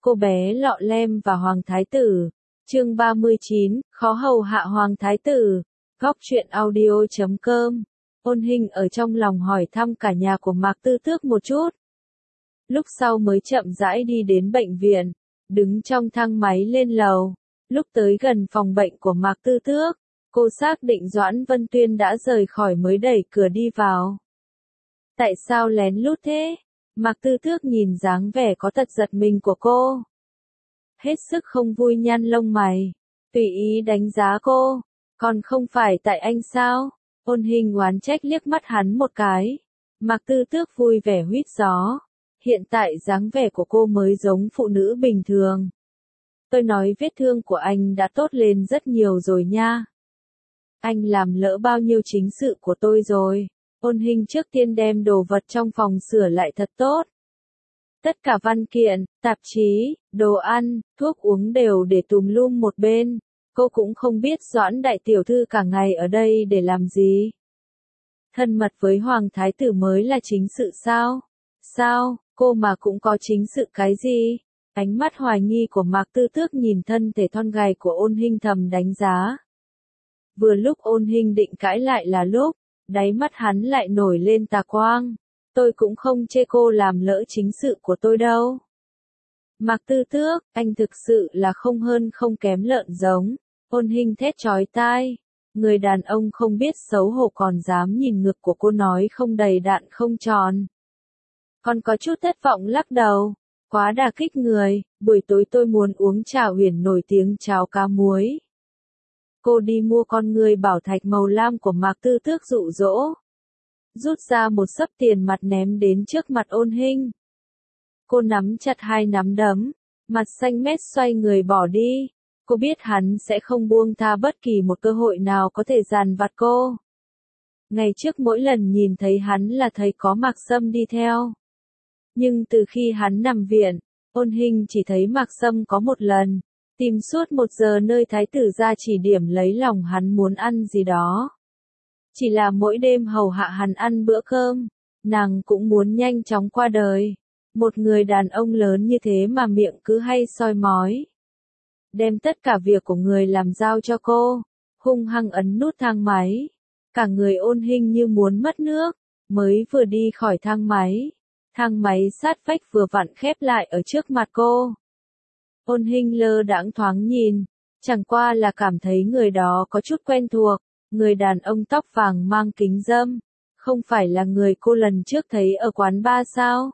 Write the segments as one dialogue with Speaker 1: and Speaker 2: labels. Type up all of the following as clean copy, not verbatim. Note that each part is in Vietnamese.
Speaker 1: cô bé lọ lem và Hoàng Thái Tử. Chương 39, khó hầu hạ Hoàng Thái Tử. Góc truyện audio.com. Ôn Hinh ở trong lòng hỏi thăm cả nhà của Mạc Tư Tước một chút. Lúc sau mới chậm rãi đi đến bệnh viện, đứng trong thang máy lên lầu. Lúc tới gần phòng bệnh của Mạc Tư Tước, cô xác định Doãn Vân Tuyên đã rời khỏi mới đẩy cửa đi vào. Tại sao lén lút thế? Mạc Tư Tước nhìn dáng vẻ có tật giật mình của cô. Hết sức không vui nhăn lông mày, tùy ý đánh giá cô. Còn không phải tại anh sao? Ôn Hinh oán trách liếc mắt hắn một cái. Mạc Tư Tước vui vẻ huýt gió. Hiện tại dáng vẻ của cô mới giống phụ nữ bình thường. Tôi nói vết thương của anh đã tốt lên rất nhiều rồi nha. Anh làm lỡ bao nhiêu chính sự của tôi rồi. Ôn Hinh trước tiên đem đồ vật trong phòng sửa lại thật tốt. Tất cả văn kiện, tạp chí, đồ ăn, thuốc uống đều để tùm lum một bên. Cô cũng không biết Doãn đại tiểu thư cả ngày ở đây để làm gì. Thân mật với Hoàng Thái Tử mới là chính sự sao? Sao, cô mà cũng có chính sự cái gì? Ánh mắt hoài nghi của Mạc Tư Tước nhìn thân thể thon gầy của Ôn Hinh thầm đánh giá. Vừa lúc Ôn Hinh định cãi lại là lúc, đáy mắt hắn lại nổi lên tà quang. Tôi cũng không chê cô làm lỡ chính sự của tôi đâu. Mạc Tư Tước, anh thực sự là không hơn không kém lợn giống. Ôn Hinh thét chói tai. Người đàn ông không biết xấu hổ còn dám nhìn ngực của cô nói không đầy đặn không tròn. Còn có chút thất vọng lắc đầu. Quá đả kích người, buổi tối tôi muốn uống trà huyền nổi tiếng cháo cá muối. Cô đi mua con người bảo thạch màu lam của Mạc Tư Tước dụ dỗ. Rút ra một xấp tiền mặt ném đến trước mặt Ôn Hinh. Cô nắm chặt hai nắm đấm, mặt xanh mét xoay người bỏ đi. Cô biết hắn sẽ không buông tha bất kỳ một cơ hội nào có thể dằn vặt cô. Ngày trước mỗi lần nhìn thấy hắn là thấy có Mạc Sâm đi theo. Nhưng từ khi hắn nằm viện, Ôn Hinh chỉ thấy Mạc Sâm có một lần, tìm suốt 1 giờ nơi thái tử ra chỉ điểm lấy lòng hắn muốn ăn gì đó. Chỉ là mỗi đêm hầu hạ hắn ăn bữa cơm, nàng cũng muốn nhanh chóng qua đời. Một người đàn ông lớn như thế mà miệng cứ hay soi mói. Đem tất cả việc của người làm giao cho cô, hung hăng ấn nút thang máy. Cả người Ôn Hinh như muốn mất nước, mới vừa đi khỏi thang máy sát vách vừa vặn khép lại ở trước mặt cô. Ôn Hinh lơ đãng thoáng nhìn, chẳng qua là cảm thấy người đó có chút quen thuộc, người đàn ông tóc vàng mang kính râm, không phải là người cô lần trước thấy ở quán bar sao?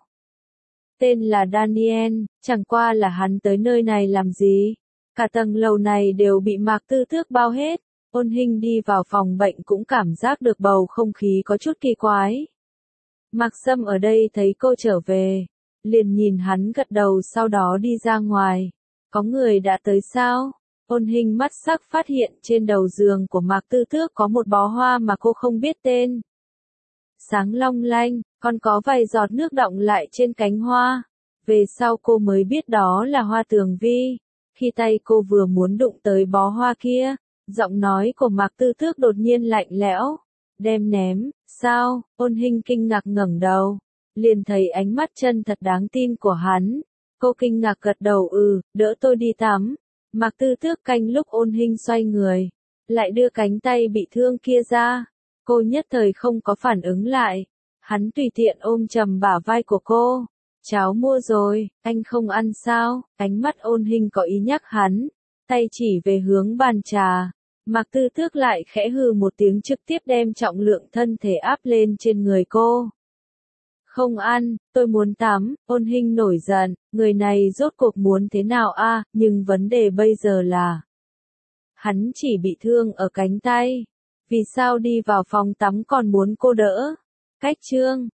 Speaker 1: Tên là Daniel, chẳng qua là hắn tới nơi này làm gì? Cả tầng lầu này đều bị Mạc Tư Tước bao hết. Ôn Hinh đi vào phòng bệnh cũng cảm giác được bầu không khí có chút kỳ quái. Mạc Sâm ở đây thấy cô trở về, liền nhìn hắn gật đầu sau đó đi ra ngoài. Có người đã tới sao? Ôn Hinh mắt sắc phát hiện trên đầu giường của Mạc Tư Tước có một bó hoa mà cô không biết tên. Sáng long lanh, còn có vài giọt nước đọng lại trên cánh hoa. Về sau cô mới biết đó là hoa tường vi. Khi tay cô vừa muốn đụng tới bó hoa kia, giọng nói của Mạc Tư Tước đột nhiên lạnh lẽo. Đem ném, sao? Ôn Hinh kinh ngạc ngẩng đầu, liền thấy ánh mắt chân thật đáng tin của hắn. Cô kinh ngạc gật đầu đỡ tôi đi tắm. Mạc Tư Tước canh lúc Ôn Hinh xoay người, lại đưa cánh tay bị thương kia ra. Cô nhất thời không có phản ứng lại. Hắn tùy tiện ôm chầm bả vai của cô. Cháo mua rồi, anh không ăn sao? Ánh mắt Ôn Hinh có ý nhắc hắn, tay chỉ về hướng bàn trà. Mạc Tư Tước lại khẽ hừ một tiếng trực tiếp đem trọng lượng thân thể áp lên trên người cô. Không ăn, tôi muốn tắm. Ôn Hinh nổi giận, người này rốt cuộc muốn thế nào a? Nhưng vấn đề bây giờ là hắn chỉ bị thương ở cánh tay. Vì sao đi vào phòng tắm còn muốn cô đỡ? Cách chương